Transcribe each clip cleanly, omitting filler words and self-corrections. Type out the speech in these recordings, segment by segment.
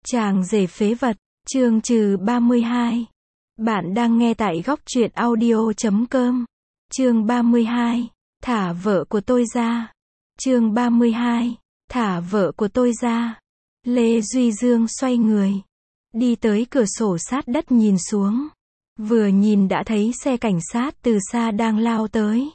Chàng rể phế vật, chương trừ 32. Bạn đang nghe tại góc truyện audio.com. Chương 32. Thả vợ của tôi ra. Chương 32. Thả vợ của tôi ra. Lê Duy Dương xoay người, đi tới cửa sổ sát đất nhìn xuống. Vừa nhìn đã thấy xe cảnh sát từ xa đang lao tới.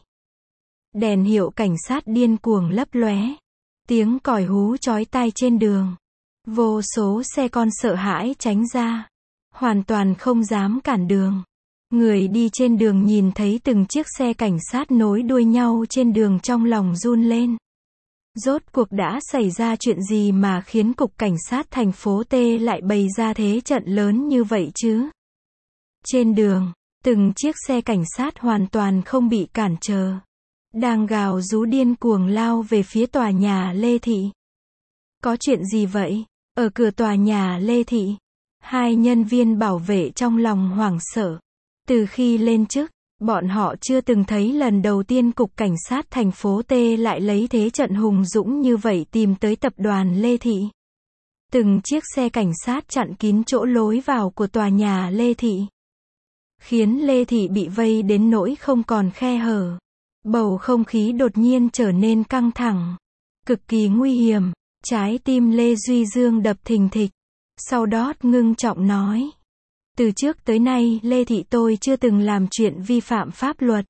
Đèn hiệu cảnh sát điên cuồng lấp lóe. Tiếng còi hú chói tai trên đường. Vô số xe con sợ hãi tránh ra, hoàn toàn không dám cản đường. Người đi trên đường nhìn thấy từng chiếc xe cảnh sát nối đuôi nhau trên đường trong lòng run lên. Rốt cuộc đã xảy ra chuyện gì mà khiến cục cảnh sát thành phố T lại bày ra thế trận lớn như vậy chứ? Trên đường, từng chiếc xe cảnh sát hoàn toàn không bị cản trở, đang gào rú điên cuồng lao về phía tòa nhà Lê Thị. Có chuyện gì vậy? Ở cửa tòa nhà Lê Thị, hai nhân viên bảo vệ trong lòng hoảng sợ. Từ khi lên chức, bọn họ chưa từng thấy lần đầu tiên cục cảnh sát thành phố T lại lấy thế trận hùng dũng như vậy tìm tới tập đoàn Lê Thị. Từng chiếc xe cảnh sát chặn kín chỗ lối vào của tòa nhà Lê Thị, khiến Lê Thị bị vây đến nỗi không còn khe hở. Bầu không khí đột nhiên trở nên căng thẳng, cực kỳ nguy hiểm. Trái tim Lê Duy Dương đập thình thịch. Sau đó ngưng trọng nói, từ trước tới nay Lê Thị tôi chưa từng làm chuyện vi phạm pháp luật.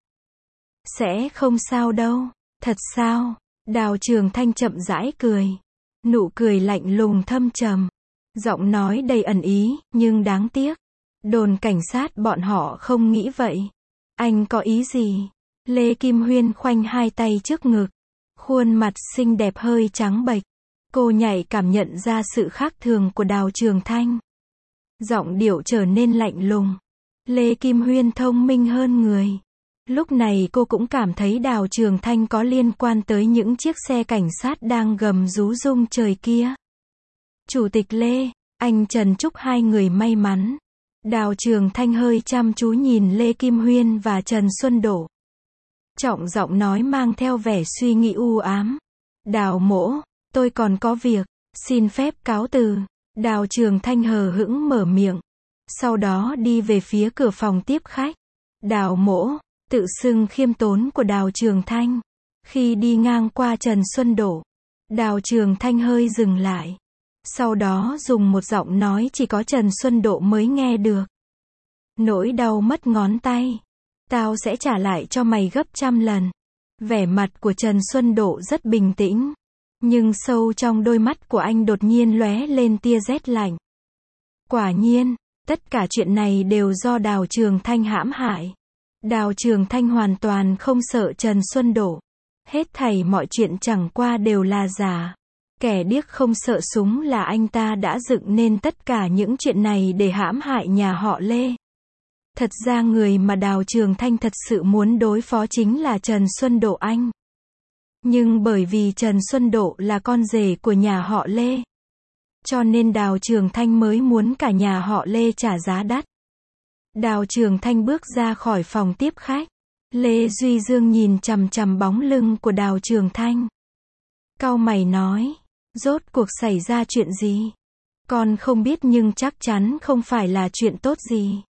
Sẽ không sao đâu. Thật sao? Đào Trường Thanh chậm rãi cười. Nụ cười lạnh lùng thâm trầm, giọng nói đầy ẩn ý, nhưng đáng tiếc, đồn cảnh sát bọn họ không nghĩ vậy. Anh có ý gì? Lê Kim Huyên khoanh hai tay trước ngực, khuôn mặt xinh đẹp hơi trắng bệch. Cô nhạy cảm nhận ra sự khác thường của Đào Trường Thanh. Giọng điệu trở nên lạnh lùng. Lê Kim Huyên thông minh hơn người. Lúc này cô cũng cảm thấy Đào Trường Thanh có liên quan tới những chiếc xe cảnh sát đang gầm rú rung trời kia. Chủ tịch Lê, anh Trần chúc hai người may mắn. Đào Trường Thanh hơi chăm chú nhìn Lê Kim Huyên và Trần Xuân Đỗ. Trọng giọng nói mang theo vẻ suy nghĩ u ám. Đào mỗ, tôi còn có việc, xin phép cáo từ. Đào Trường Thanh hờ hững mở miệng, sau đó đi về phía cửa phòng tiếp khách. Đào mỗ, tự xưng khiêm tốn của Đào Trường Thanh. Khi đi ngang qua Trần Xuân Đỗ, Đào Trường Thanh hơi dừng lại. Sau đó dùng một giọng nói chỉ có Trần Xuân Đỗ mới nghe được. Nỗi đau mất ngón tay, tao sẽ trả lại cho mày gấp 100 lần. Vẻ mặt của Trần Xuân Đỗ rất bình tĩnh, nhưng sâu trong đôi mắt của anh đột nhiên lóe lên tia rét lạnh. Quả nhiên, tất cả chuyện này đều do Đào Trường Thanh hãm hại. Đào Trường Thanh hoàn toàn không sợ Trần Xuân Đỗ. Hết thảy mọi chuyện chẳng qua đều là giả. Kẻ điếc không sợ súng là anh ta đã dựng nên tất cả những chuyện này để hãm hại nhà họ Lê. Thật ra người mà Đào Trường Thanh thật sự muốn đối phó chính là Trần Xuân Đỗ anh. Nhưng bởi vì Trần Xuân Đỗ là con rể của nhà họ Lê, cho nên Đào Trường Thanh mới muốn cả nhà họ Lê trả giá đắt. Đào Trường Thanh bước ra khỏi phòng tiếp khách. Lê Duy Dương nhìn chằm chằm bóng lưng của Đào Trường Thanh. Cau mày nói, rốt cuộc xảy ra chuyện gì? Con không biết nhưng chắc chắn không phải là chuyện tốt gì.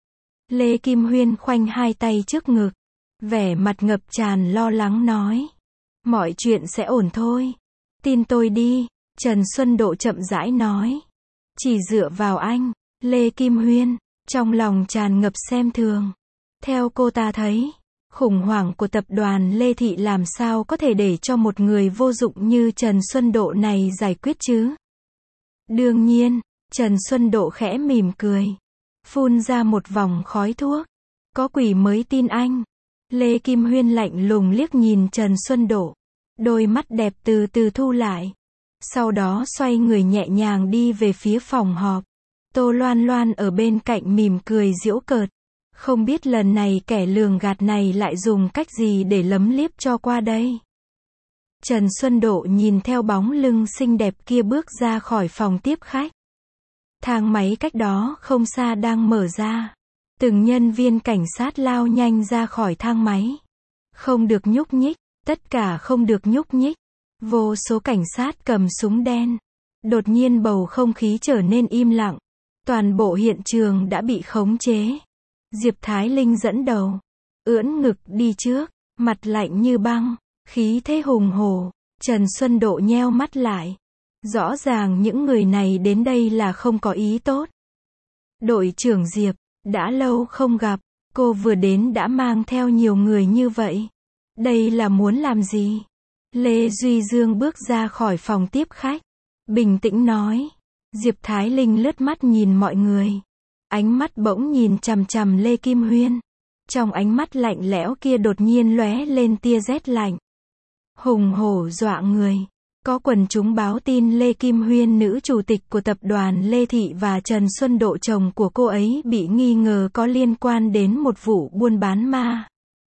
Lê Kim Huyên khoanh hai tay trước ngực, vẻ mặt ngập tràn lo lắng nói. Mọi chuyện sẽ ổn thôi. Tin tôi đi, Trần Xuân Đỗ chậm rãi nói. Chỉ dựa vào anh. Lê Kim Huyên, trong lòng tràn ngập xem thường. Theo cô ta thấy, khủng hoảng của tập đoàn Lê Thị làm sao có thể để cho một người vô dụng như Trần Xuân Đỗ này giải quyết chứ? Đương nhiên, Trần Xuân Đỗ khẽ mỉm cười, phun ra một vòng khói thuốc. Có quỷ mới tin anh. Lê Kim Huyên lạnh lùng liếc nhìn Trần Xuân Đỗ, đôi mắt đẹp từ từ thu lại. Sau đó xoay người nhẹ nhàng đi về phía phòng họp. Tô Loan Loan ở bên cạnh mỉm cười giễu cợt. Không biết lần này kẻ lường gạt này lại dùng cách gì để lấm liếp cho qua đây. Trần Xuân Đỗ nhìn theo bóng lưng xinh đẹp kia bước ra khỏi phòng tiếp khách. Thang máy cách đó không xa đang mở ra. Từng nhân viên cảnh sát lao nhanh ra khỏi thang máy. Không được nhúc nhích, tất cả không được nhúc nhích. Vô số cảnh sát cầm súng đen, Đột nhiên bầu không khí trở nên im lặng. Toàn bộ hiện trường đã bị khống chế. Diệp Thái Linh dẫn đầu, ưỡn ngực đi trước, mặt lạnh như băng, khí thế hùng hổ. Trần Xuân Độ nheo mắt lại. Rõ ràng những người này đến đây là không có ý tốt. Đội trưởng Diệp, đã lâu không gặp, cô vừa đến đã mang theo nhiều người như vậy. Đây là muốn làm gì? Lê Duy Dương bước ra khỏi phòng tiếp khách, bình tĩnh nói. Diệp Thái Linh lướt mắt nhìn mọi người. Ánh mắt bỗng nhìn chằm chằm Lê Kim Huyên. Trong ánh mắt lạnh lẽo kia đột nhiên lóe lên tia rét lạnh. Hùng hổ dọa người. Có quần chúng báo tin Lê Kim Huyên, nữ chủ tịch của tập đoàn Lê Thị, và Trần Xuân Độ, chồng của cô ấy, bị nghi ngờ có liên quan đến một vụ buôn bán ma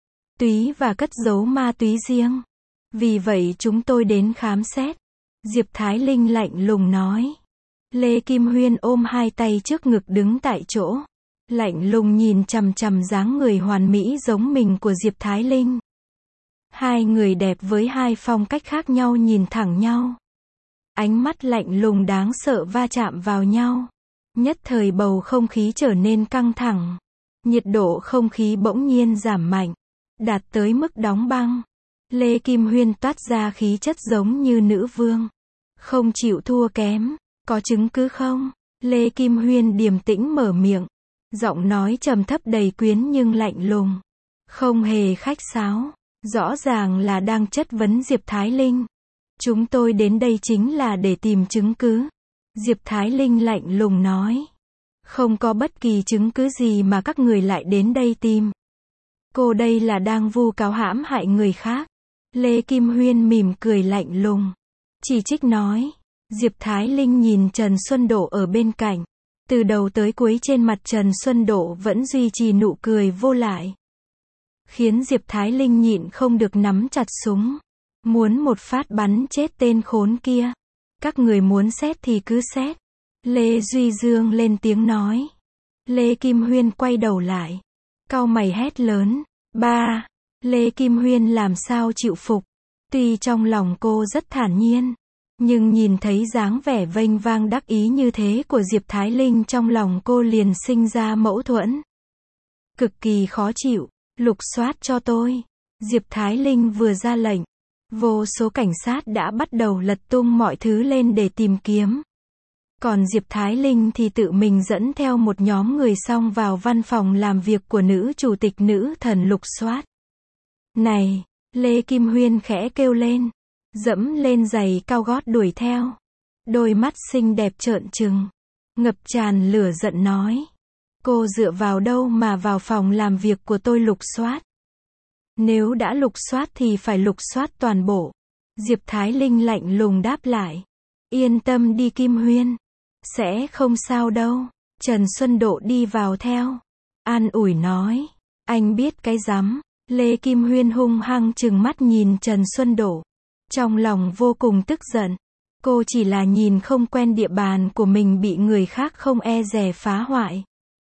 túy và cất giấu ma túy riêng. Vì vậy chúng tôi đến khám xét. Diệp Thái Linh lạnh lùng nói. Lê Kim Huyên ôm hai tay trước ngực đứng tại chỗ. Lạnh lùng nhìn chằm chằm dáng người hoàn mỹ giống mình của Diệp Thái Linh. Hai người đẹp với hai phong cách khác nhau nhìn thẳng nhau. Ánh mắt lạnh lùng đáng sợ va chạm vào nhau. Nhất thời bầu không khí trở nên căng thẳng. Nhiệt độ không khí bỗng nhiên giảm mạnh, đạt tới mức đóng băng. Lê Kim Huyên toát ra khí chất giống như nữ vương, không chịu thua kém. Có chứng cứ không? Lê Kim Huyên điềm tĩnh mở miệng. Giọng nói trầm thấp đầy quyến nhưng lạnh lùng. Không hề khách sáo. Rõ ràng là đang chất vấn Diệp Thái Linh. Chúng tôi đến đây chính là để tìm chứng cứ. Diệp Thái Linh lạnh lùng nói. Không có bất kỳ chứng cứ gì mà các người lại đến đây tìm. Cô đây là đang vu cáo hãm hại người khác. Lê Kim Huyên mỉm cười lạnh lùng, chỉ trích nói. Diệp Thái Linh nhìn Trần Xuân Độ ở bên cạnh. Từ đầu tới cuối trên mặt Trần Xuân Độ vẫn duy trì nụ cười vô lại, khiến Diệp Thái Linh nhịn không được nắm chặt súng, muốn một phát bắn chết tên khốn kia. Các người muốn xét thì cứ xét. Lê Duy Dương lên tiếng nói. Lê Kim Huyên quay đầu lại, cau mày hét lớn. Ba! Lê Kim Huyên làm sao chịu phục. Tuy trong lòng cô rất thản nhiên, nhưng nhìn thấy dáng vẻ vênh vang đắc ý như thế của Diệp Thái Linh, trong lòng cô liền sinh ra mâu thuẫn. Cực kỳ khó chịu. Lục soát cho tôi. Diệp Thái Linh vừa ra lệnh, vô số cảnh sát đã bắt đầu lật tung mọi thứ lên để tìm kiếm. Còn Diệp Thái Linh thì tự mình dẫn theo một nhóm người xông vào văn phòng làm việc của nữ chủ tịch nữ thần lục soát. Này! Lê Kim Huyên khẽ kêu lên, dẫm lên giày cao gót đuổi theo. Đôi mắt xinh đẹp trợn trừng, ngập tràn lửa giận nói. Cô dựa vào đâu mà vào phòng làm việc của tôi lục soát? Nếu đã lục soát thì phải lục soát toàn bộ. Diệp Thái Linh lạnh lùng đáp lại. Yên tâm đi Kim Huyên, sẽ không sao đâu. Trần Xuân Độ đi vào theo, an ủi nói. Anh biết cái rắm. Lê Kim Huyên hung hăng trừng mắt nhìn Trần Xuân Độ, trong lòng vô cùng tức giận. Cô chỉ là nhìn không quen địa bàn của mình bị người khác không e dè phá hoại,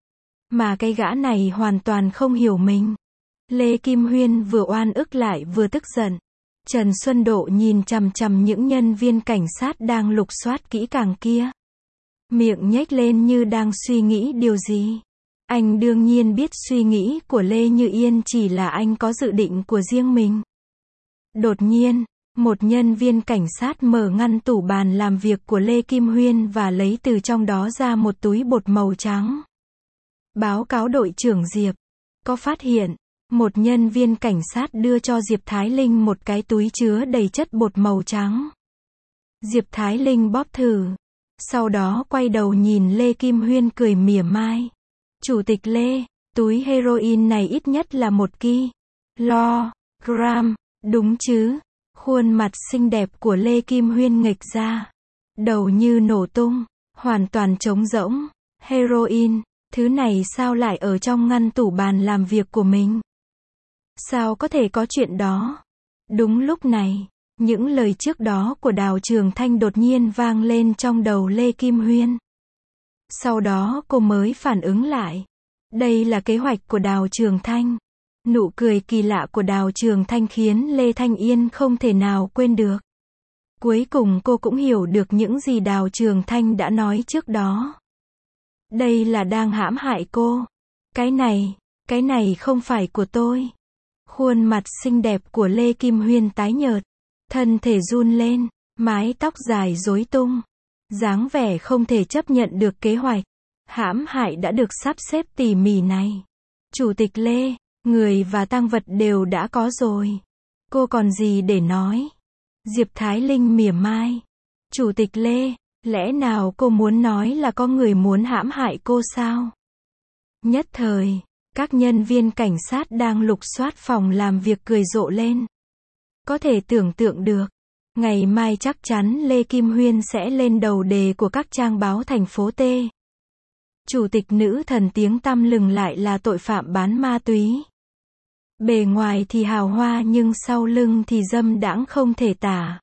mà cái gã này hoàn toàn không hiểu mình. Lê Kim Huyên vừa oan ức lại vừa tức giận. Trần Xuân Độ nhìn chằm chằm những nhân viên cảnh sát đang lục soát kỹ càng kia, miệng nhếch lên như đang suy nghĩ điều gì. Anh đương nhiên biết suy nghĩ của Lê Như Yên, chỉ là anh có dự định của riêng mình. Đột nhiên, một nhân viên cảnh sát mở ngăn tủ bàn làm việc của Lê Kim Huyên và lấy từ trong đó ra một túi bột màu trắng. Báo cáo đội trưởng Diệp, có phát hiện, một nhân viên cảnh sát đưa cho Diệp Thái Linh một cái túi chứa đầy chất bột màu trắng. Diệp Thái Linh bóp thử, sau đó quay đầu nhìn Lê Kim Huyên cười mỉa mai. Chủ tịch Lê, túi heroin này ít nhất là 1 kg, đúng chứ? Khuôn mặt xinh đẹp của Lê Kim Huyên nghệch ra, đầu như nổ tung, hoàn toàn trống rỗng. Heroin, thứ này sao lại ở trong ngăn tủ bàn làm việc của mình? Sao có thể có chuyện đó? Đúng lúc này, những lời trước đó của Đào Trường Thanh đột nhiên vang lên trong đầu Lê Kim Huyên. Sau đó cô mới phản ứng lại. Đây là kế hoạch của Đào Trường Thanh. Nụ cười kỳ lạ của Đào Trường Thanh khiến Lê Thanh Yên không thể nào quên được. Cuối cùng cô cũng hiểu được những gì Đào Trường Thanh đã nói trước đó. Đây là đang hãm hại cô. Cái này không phải của tôi. Khuôn mặt xinh đẹp của Lê Kim Huyên tái nhợt, thân thể run lên, mái tóc dài rối tung, dáng vẻ không thể chấp nhận được kế hoạch hãm hại đã được sắp xếp tỉ mỉ này. Chủ tịch Lê, người và tang vật đều đã có rồi. Cô còn gì để nói? Diệp Thái Linh mỉa mai. Chủ tịch Lê, lẽ nào cô muốn nói là có người muốn hãm hại cô sao? Nhất thời, các nhân viên cảnh sát đang lục soát phòng làm việc cười rộ lên. Có thể tưởng tượng được, ngày mai chắc chắn Lê Kim Huyên sẽ lên đầu đề của các trang báo thành phố T. Chủ tịch nữ thần tiếng tăm lừng lại là tội phạm bán ma túy. Bề ngoài thì hào hoa nhưng sau lưng thì dâm đãng không thể tả.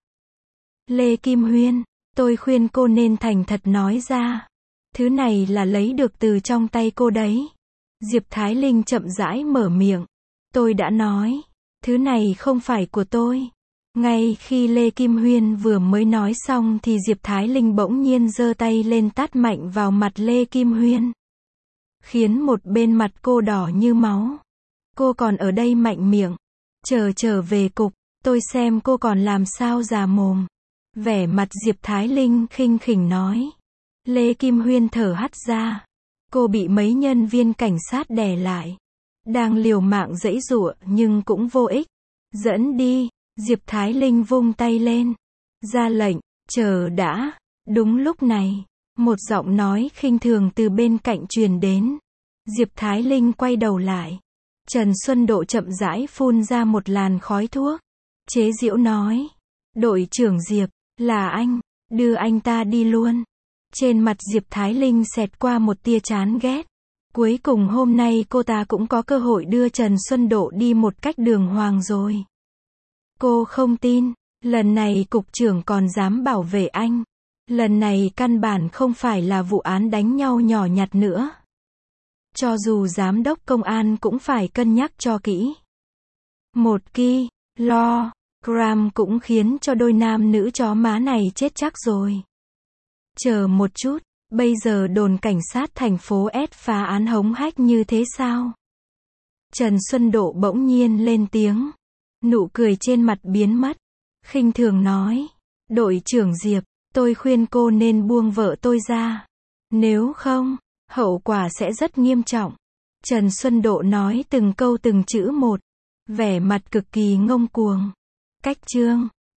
Lê Kim Huyên, tôi khuyên cô nên thành thật nói ra. Thứ này là lấy được từ trong tay cô đấy. Diệp Thái Linh chậm rãi mở miệng. Tôi đã nói, thứ này không phải của tôi. Ngay khi Lê Kim Huyên vừa mới nói xong thì Diệp Thái Linh bỗng nhiên giơ tay lên tát mạnh vào mặt Lê Kim Huyên, khiến một bên mặt cô đỏ như máu. Cô còn ở đây mạnh miệng. Trở về cục, tôi xem cô còn làm sao già mồm. Vẻ mặt Diệp Thái Linh khinh khỉnh nói. Lê Kim Huyên thở hắt ra. Cô bị mấy nhân viên cảnh sát đè lại. Đang liều mạng giãy giụa nhưng cũng vô ích. Dẫn đi, Diệp Thái Linh vung tay lên. Ra lệnh, chờ đã. Đúng lúc này, một giọng nói khinh thường từ bên cạnh truyền đến. Diệp Thái Linh quay đầu lại. Trần Xuân Độ chậm rãi phun ra một làn khói thuốc. Chế giễu nói. Đội trưởng Diệp, là anh, đưa anh ta đi luôn. Trên mặt Diệp Thái Linh xẹt qua một tia chán ghét. Cuối cùng hôm nay cô ta cũng có cơ hội đưa Trần Xuân Độ đi một cách đường hoàng rồi. Cô không tin, lần này cục trưởng còn dám bảo vệ anh. Lần này căn bản không phải là vụ án đánh nhau nhỏ nhặt nữa. Cho dù giám đốc công an cũng phải cân nhắc cho kỹ. Một kg cũng khiến cho đôi nam nữ chó má này chết chắc rồi. Chờ một chút, bây giờ đồn cảnh sát thành phố S phá án hống hách như thế sao? Trần Xuân Độ bỗng nhiên lên tiếng. Nụ cười trên mặt biến mất. Khinh thường nói. Đội trưởng Diệp, tôi khuyên cô nên buông vợ tôi ra. Nếu không, hậu quả sẽ rất nghiêm trọng. Trần Xuân Độ nói từng câu từng chữ một. Vẻ mặt cực kỳ ngông cuồng. Cách chương